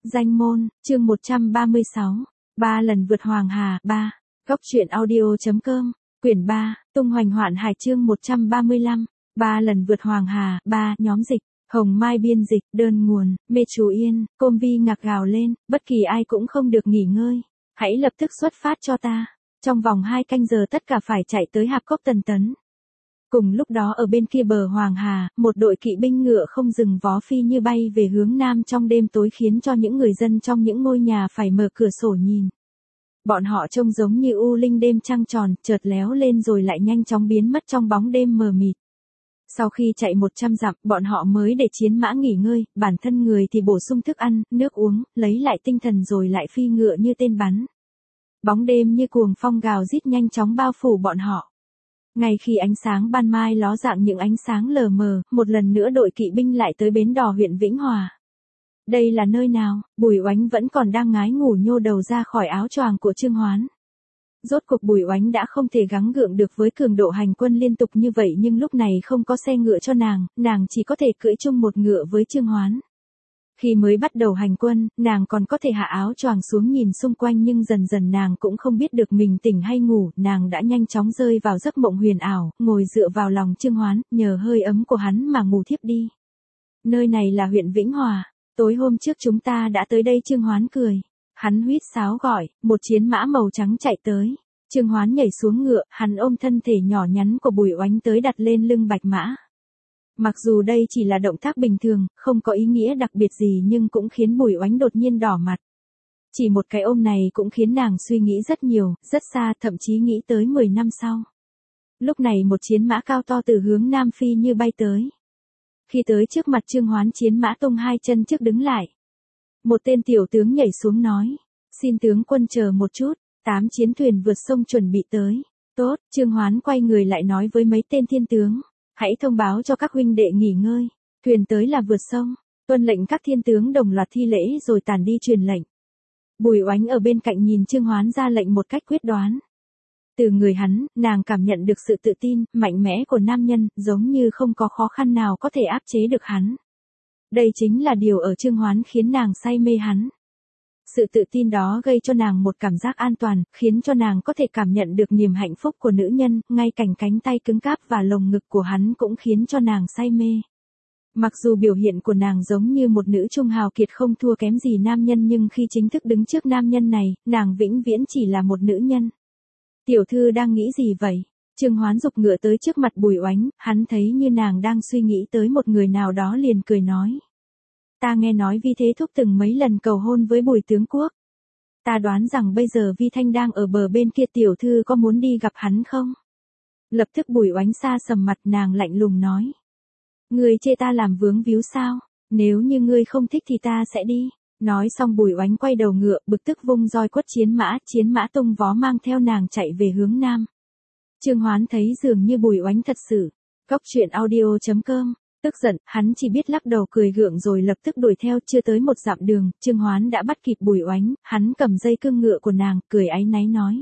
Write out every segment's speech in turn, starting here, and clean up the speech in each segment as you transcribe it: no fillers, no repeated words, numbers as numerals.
Danh môn, chương 136. 3 lần vượt Hoàng Hà, 3. Góc truyện audio.com, quyển 3, tung hoành hoạn hải chương 135. 3 lần vượt Hoàng Hà, 3. Nhóm dịch, Hồng Mai biên dịch, đơn nguồn, Mê Chú Yên, Côm Vi ngạc gào lên, bất kỳ ai cũng không được nghỉ ngơi. Hãy lập tức xuất phát cho ta. Trong vòng 2 canh giờ tất cả phải chạy tới Hạp Cốc Tần Tấn. Cùng lúc đó ở bên kia bờ Hoàng Hà, một đội kỵ binh ngựa không dừng vó phi như bay về hướng nam trong đêm tối khiến cho những người dân trong những ngôi nhà phải mở cửa sổ nhìn. Bọn họ trông giống như u linh đêm trăng tròn, chợt léo lên rồi lại nhanh chóng biến mất trong bóng đêm mờ mịt. Sau khi chạy 100 dặm, bọn họ mới để chiến mã nghỉ ngơi, bản thân người thì bổ sung thức ăn, nước uống, lấy lại tinh thần rồi lại phi ngựa như tên bắn. Bóng đêm như cuồng phong gào rít nhanh chóng bao phủ bọn họ. Ngay khi ánh sáng ban mai ló dạng những ánh sáng lờ mờ, một lần nữa đội kỵ binh lại tới bến đò huyện Vĩnh Hòa. Đây là nơi nào? Bùi Oánh vẫn còn đang ngái ngủ nhô đầu ra khỏi áo choàng của Trương Hoán. Rốt cuộc Bùi Oánh đã không thể gắng gượng được với cường độ hành quân liên tục như vậy, nhưng lúc này không có xe ngựa cho nàng chỉ có thể cưỡi chung một ngựa với Trương Hoán. Khi mới bắt đầu hành quân, nàng còn có thể hạ áo choàng xuống nhìn xung quanh, nhưng dần dần nàng cũng không biết được mình tỉnh hay ngủ, nàng đã nhanh chóng rơi vào giấc mộng huyền ảo, ngồi dựa vào lòng Trương Hoán, nhờ hơi ấm của hắn mà ngủ thiếp đi. Nơi này là huyện Vĩnh Hòa, tối hôm trước chúng ta đã tới đây. Trương Hoán cười. Hắn huýt sáo gọi, một chiến mã màu trắng chạy tới. Trương Hoán nhảy xuống ngựa, hắn ôm thân thể nhỏ nhắn của Bùi Oánh tới đặt lên lưng bạch mã. Mặc dù đây chỉ là động tác bình thường, không có ý nghĩa đặc biệt gì, nhưng cũng khiến Bùi Oánh đột nhiên đỏ mặt. Chỉ một cái ôm này cũng khiến nàng suy nghĩ rất nhiều, rất xa, thậm chí nghĩ tới 10 năm sau. Lúc này một chiến mã cao to từ hướng nam phi như bay tới. Khi tới trước mặt Trương Hoán, chiến mã tung 2 chân trước đứng lại. Một tên tiểu tướng nhảy xuống nói, xin tướng quân chờ một chút, 8 chiến thuyền vượt sông chuẩn bị tới. Tốt, Trương Hoán quay người lại nói với mấy tên thiên tướng. Hãy thông báo cho các huynh đệ nghỉ ngơi, thuyền tới là vượt sông. Tuân lệnh. Các thiên tướng đồng loạt thi lễ rồi tản đi truyền lệnh. Bùi Oánh ở bên cạnh nhìn Trương Hoán ra lệnh một cách quyết đoán. Từ người hắn, nàng cảm nhận được sự tự tin, mạnh mẽ của nam nhân, giống như không có khó khăn nào có thể áp chế được hắn. Đây chính là điều ở Trương Hoán khiến nàng say mê hắn. Sự tự tin đó gây cho nàng một cảm giác an toàn, khiến cho nàng có thể cảm nhận được niềm hạnh phúc của nữ nhân, ngay cảnh cánh tay cứng cáp và lồng ngực của hắn cũng khiến cho nàng say mê. Mặc dù biểu hiện của nàng giống như một nữ trung hào kiệt không thua kém gì nam nhân, nhưng khi chính thức đứng trước nam nhân này, nàng vĩnh viễn chỉ là một nữ nhân. Tiểu thư đang nghĩ gì vậy? Trương Hoán giục ngựa tới trước mặt Bùi Oánh, hắn thấy như nàng đang suy nghĩ tới một người nào đó liền cười nói. Ta nghe nói Vi Thế Thúc từng mấy lần cầu hôn với Bùi tướng quốc. Ta đoán rằng bây giờ Vi Thanh đang ở bờ bên kia, tiểu thư có muốn đi gặp hắn không? Lập tức Bùi Oánh xa sầm mặt, nàng lạnh lùng nói. Ngươi chê ta làm vướng víu sao? Nếu như ngươi không thích thì ta sẽ đi. Nói xong Bùi Oánh quay đầu ngựa, bực tức vung roi quất chiến mã tung vó mang theo nàng chạy về hướng nam. Trương Hoán thấy dường như Bùi Oánh thật sự. Góc truyện audio.com. Tức giận, hắn chỉ biết lắc đầu cười gượng rồi lập tức đuổi theo. Chưa tới 1 dặm đường, Trương Hoán đã bắt kịp Bùi Oánh, hắn cầm dây cương ngựa của nàng, cười áy náy nói.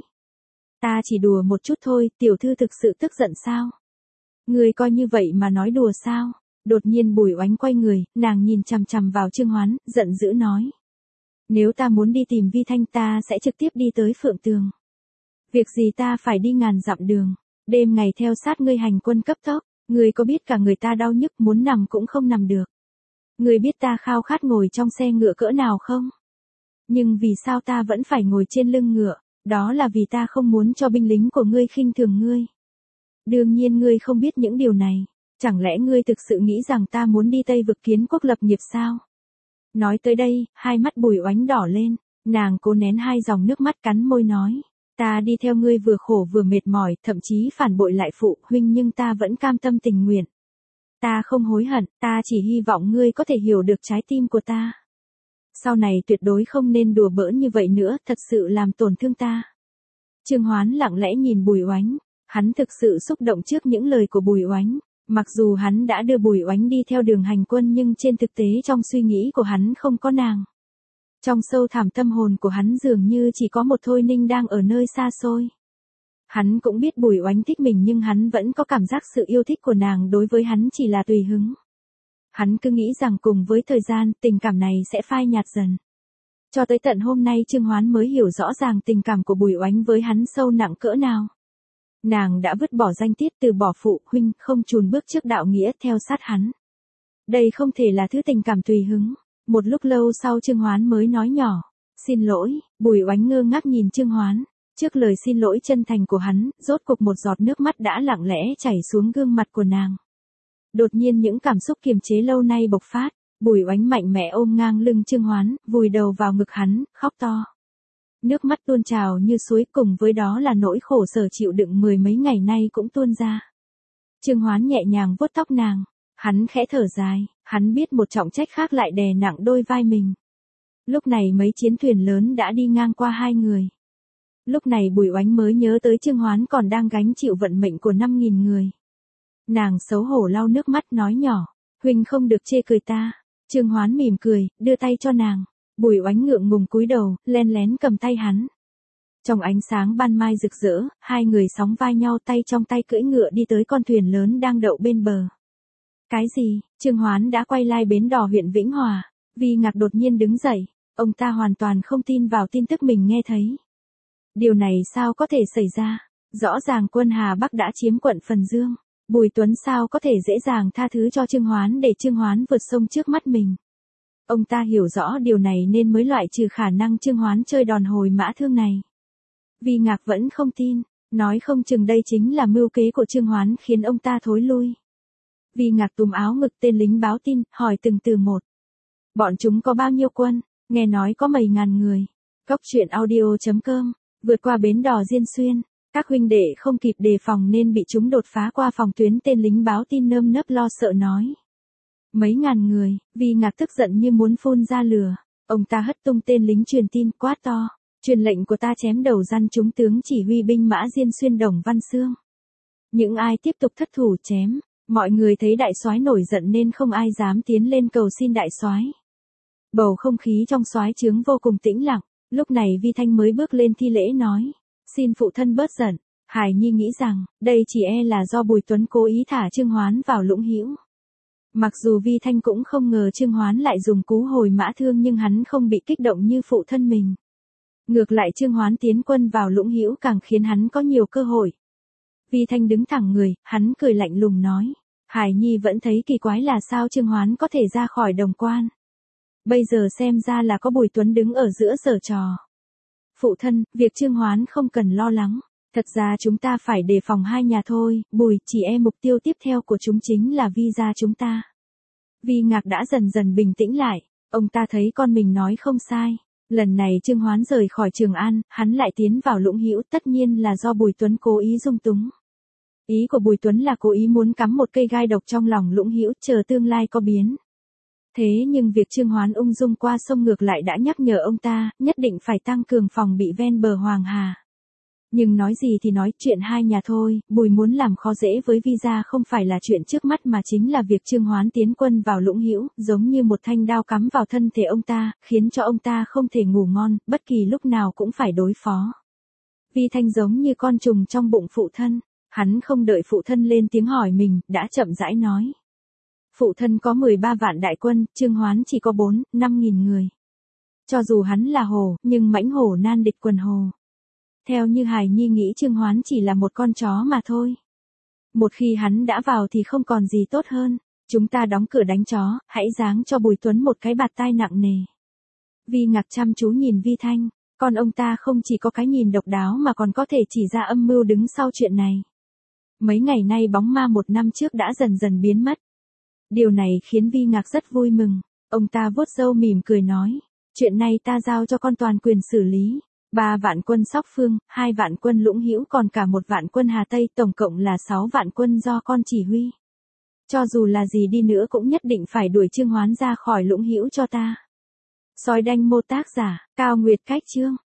Ta chỉ đùa một chút thôi, tiểu thư thực sự tức giận sao? Ngươi coi như vậy mà nói đùa sao? Đột nhiên Bùi Oánh quay người, nàng nhìn chằm chằm vào Trương Hoán, giận dữ nói. Nếu ta muốn đi tìm Vi Thanh ta sẽ trực tiếp đi tới Phượng Tường. Việc gì ta phải đi ngàn dặm đường, đêm ngày theo sát ngươi hành quân cấp tốc. Ngươi có biết cả người ta đau nhức, muốn nằm cũng không nằm được. Ngươi biết ta khao khát ngồi trong xe ngựa cỡ nào không? Nhưng vì sao ta vẫn phải ngồi trên lưng ngựa? Đó là vì ta không muốn cho binh lính của ngươi khinh thường ngươi. Đương nhiên ngươi không biết những điều này. Chẳng lẽ ngươi thực sự nghĩ rằng ta muốn đi Tây Vực kiến quốc lập nghiệp sao? Nói tới đây, hai mắt Bùi Oánh đỏ lên, nàng cố nén 2 dòng nước mắt cắn môi nói. Ta đi theo ngươi vừa khổ vừa mệt mỏi, thậm chí phản bội lại phụ huynh, nhưng ta vẫn cam tâm tình nguyện. Ta không hối hận, ta chỉ hy vọng ngươi có thể hiểu được trái tim của ta. Sau này tuyệt đối không nên đùa bỡn như vậy nữa, thật sự làm tổn thương ta. Trương Hoán lặng lẽ nhìn Bùi Oánh, hắn thực sự xúc động trước những lời của Bùi Oánh. Mặc dù hắn đã đưa Bùi Oánh đi theo đường hành quân, nhưng trên thực tế trong suy nghĩ của hắn không có nàng. Trong sâu thẳm tâm hồn của hắn dường như chỉ có một Thôi Ninh đang ở nơi xa xôi. Hắn cũng biết Bùi Oánh thích mình, nhưng hắn vẫn có cảm giác sự yêu thích của nàng đối với hắn chỉ là tùy hứng. Hắn cứ nghĩ rằng cùng với thời gian, tình cảm này sẽ phai nhạt dần. Cho tới tận hôm nay Trương Hoán mới hiểu rõ ràng tình cảm của Bùi Oánh với hắn sâu nặng cỡ nào. Nàng đã vứt bỏ danh tiết, từ bỏ phụ huynh, không chùn bước trước đạo nghĩa theo sát hắn. Đây không thể là thứ tình cảm tùy hứng. Một lúc lâu sau Trương Hoán mới nói nhỏ, xin lỗi. Bùi Oánh ngơ ngác nhìn Trương Hoán. Trước lời xin lỗi chân thành của hắn, rốt cục một giọt nước mắt đã lặng lẽ chảy xuống gương mặt của nàng. Đột nhiên những cảm xúc kiềm chế lâu nay bộc phát. Bùi Oánh mạnh mẽ ôm ngang lưng Trương Hoán, vùi đầu vào ngực hắn, khóc to. Nước mắt tuôn trào như suối, cùng với đó là nỗi khổ sở chịu đựng mười mấy ngày nay cũng tuôn ra. Trương Hoán nhẹ nhàng vuốt tóc nàng. Hắn khẽ thở dài, hắn biết một trọng trách khác lại đè nặng đôi vai mình. Lúc này mấy chiến thuyền lớn đã đi ngang qua hai người. Lúc này Bùi Oánh mới nhớ tới Trương Hoán còn đang gánh chịu vận mệnh của 5.000 người. Nàng xấu hổ lau nước mắt nói nhỏ, huynh không được chê cười ta. Trương Hoán mỉm cười, đưa tay cho nàng. Bùi Oánh ngượng ngùng cúi đầu, len lén cầm tay hắn. Trong ánh sáng ban mai rực rỡ, hai người sóng vai nhau, tay trong tay cưỡi ngựa đi tới con thuyền lớn đang đậu bên bờ. Cái gì? Trương Hoán đã quay lại bến đò huyện Vĩnh Hòa. Vi Ngạc đột nhiên đứng dậy. Ông ta hoàn toàn không tin vào tin tức mình nghe thấy. Điều này sao có thể xảy ra? Rõ ràng quân Hà Bắc đã chiếm quận Phần Dương. Bùi Tuấn sao có thể dễ dàng tha thứ cho Trương Hoán để Trương Hoán vượt sông trước mắt mình. Ông ta hiểu rõ điều này nên mới loại trừ khả năng Trương Hoán chơi đòn hồi mã thương này. Vi Ngạc vẫn không tin, nói không chừng đây chính là mưu kế của Trương Hoán khiến ông ta thối lui. Vi Ngạc túm áo ngực tên lính báo tin, hỏi từng từ một. Bọn chúng có bao nhiêu quân? Nghe nói có mấy ngàn người. Cốc truyện audio.com, vượt qua bến đò Diên Xuyên. Các huynh đệ không kịp đề phòng nên bị chúng đột phá qua phòng tuyến, tên lính báo tin nơm nớp lo sợ nói. Mấy ngàn người. Vi Ngạc tức giận như muốn phun ra lửa. Ông ta hất tung tên lính truyền tin, quát to. Truyền lệnh của ta chém đầu gian chúng tướng chỉ huy binh mã Diên Xuyên Đồng Văn Xương. Những ai tiếp tục thất thủ chém. Mọi người thấy đại soái nổi giận nên không ai dám tiến lên cầu xin đại soái. Bầu không khí trong soái trướng vô cùng tĩnh lặng. Lúc này Vi Thanh mới bước lên thi lễ nói. Xin phụ thân bớt giận. Hải Nhi nghĩ rằng, đây chỉ là do Bùi Tuấn cố ý thả Trương Hoán vào Lũng Hữu. Mặc dù Vi Thanh cũng không ngờ Trương Hoán lại dùng cú hồi mã thương, nhưng hắn không bị kích động như phụ thân mình. Ngược lại Trương Hoán tiến quân vào Lũng Hữu càng khiến hắn có nhiều cơ hội. Vi Thanh đứng thẳng người, hắn cười lạnh lùng nói. Hải Nhi vẫn thấy kỳ quái là sao Trương Hoán có thể ra khỏi Đồng Quan. Bây giờ xem ra là có Bùi Tuấn đứng ở giữa giở trò. Phụ thân, việc Trương Hoán không cần lo lắng. Thật ra chúng ta phải đề phòng hai nhà thôi. Bùi, chỉ mục tiêu tiếp theo của chúng chính là Vi gia chúng ta. Vi Ngạc đã dần dần bình tĩnh lại. Ông ta thấy con mình nói không sai. Lần này Trương Hoán rời khỏi Trường An, hắn lại tiến vào Lũng Hữu, tất nhiên là do Bùi Tuấn cố ý dung túng. Ý của Bùi Tuấn là cố ý muốn cắm một cây gai độc trong lòng Lũng Hữu, chờ tương lai có biến. Thế nhưng việc Trương Hoán ung dung qua sông ngược lại đã nhắc nhở ông ta, nhất định phải tăng cường phòng bị ven bờ Hoàng Hà. Nhưng nói gì thì nói, chuyện hai nhà thôi, Bùi muốn làm khó dễ với Vi gia không phải là chuyện trước mắt mà chính là việc Trương Hoán tiến quân vào Lũng Hữu, giống như một thanh đao cắm vào thân thể ông ta, khiến cho ông ta không thể ngủ ngon, bất kỳ lúc nào cũng phải đối phó. Vi Thanh giống như con trùng trong bụng phụ thân, hắn không đợi phụ thân lên tiếng hỏi mình, đã chậm rãi nói. Phụ thân có 13 vạn đại quân, Trương Hoán chỉ có 4-5.000 người. Cho dù hắn là hổ, nhưng mãnh hổ nan địch quần hổ. Theo như Hải Nhi nghĩ Trương Hoán chỉ là một con chó mà thôi. Một khi hắn đã vào thì không còn gì tốt hơn. Chúng ta đóng cửa đánh chó, hãy giáng cho Bùi Tuấn một cái bạt tai nặng nề. Vi Ngạc chăm chú nhìn Vi Thanh, còn ông ta không chỉ có cái nhìn độc đáo mà còn có thể chỉ ra âm mưu đứng sau chuyện này. Mấy ngày nay bóng ma một năm trước đã dần dần biến mất. Điều này khiến Vi Ngạc rất vui mừng. Ông ta vuốt râu mỉm cười nói, chuyện này ta giao cho con toàn quyền xử lý. 3 vạn quân Sóc Phương, 2 vạn quân Lũng Hữu, còn cả 1 vạn quân Hà Tây, tổng cộng là 6 vạn quân do con chỉ huy. Cho dù là gì đi nữa cũng nhất định phải đuổi Trương Hoán ra khỏi Lũng Hữu cho ta. Sói đanh mô tác giả, Cao Nguyệt Cách chương.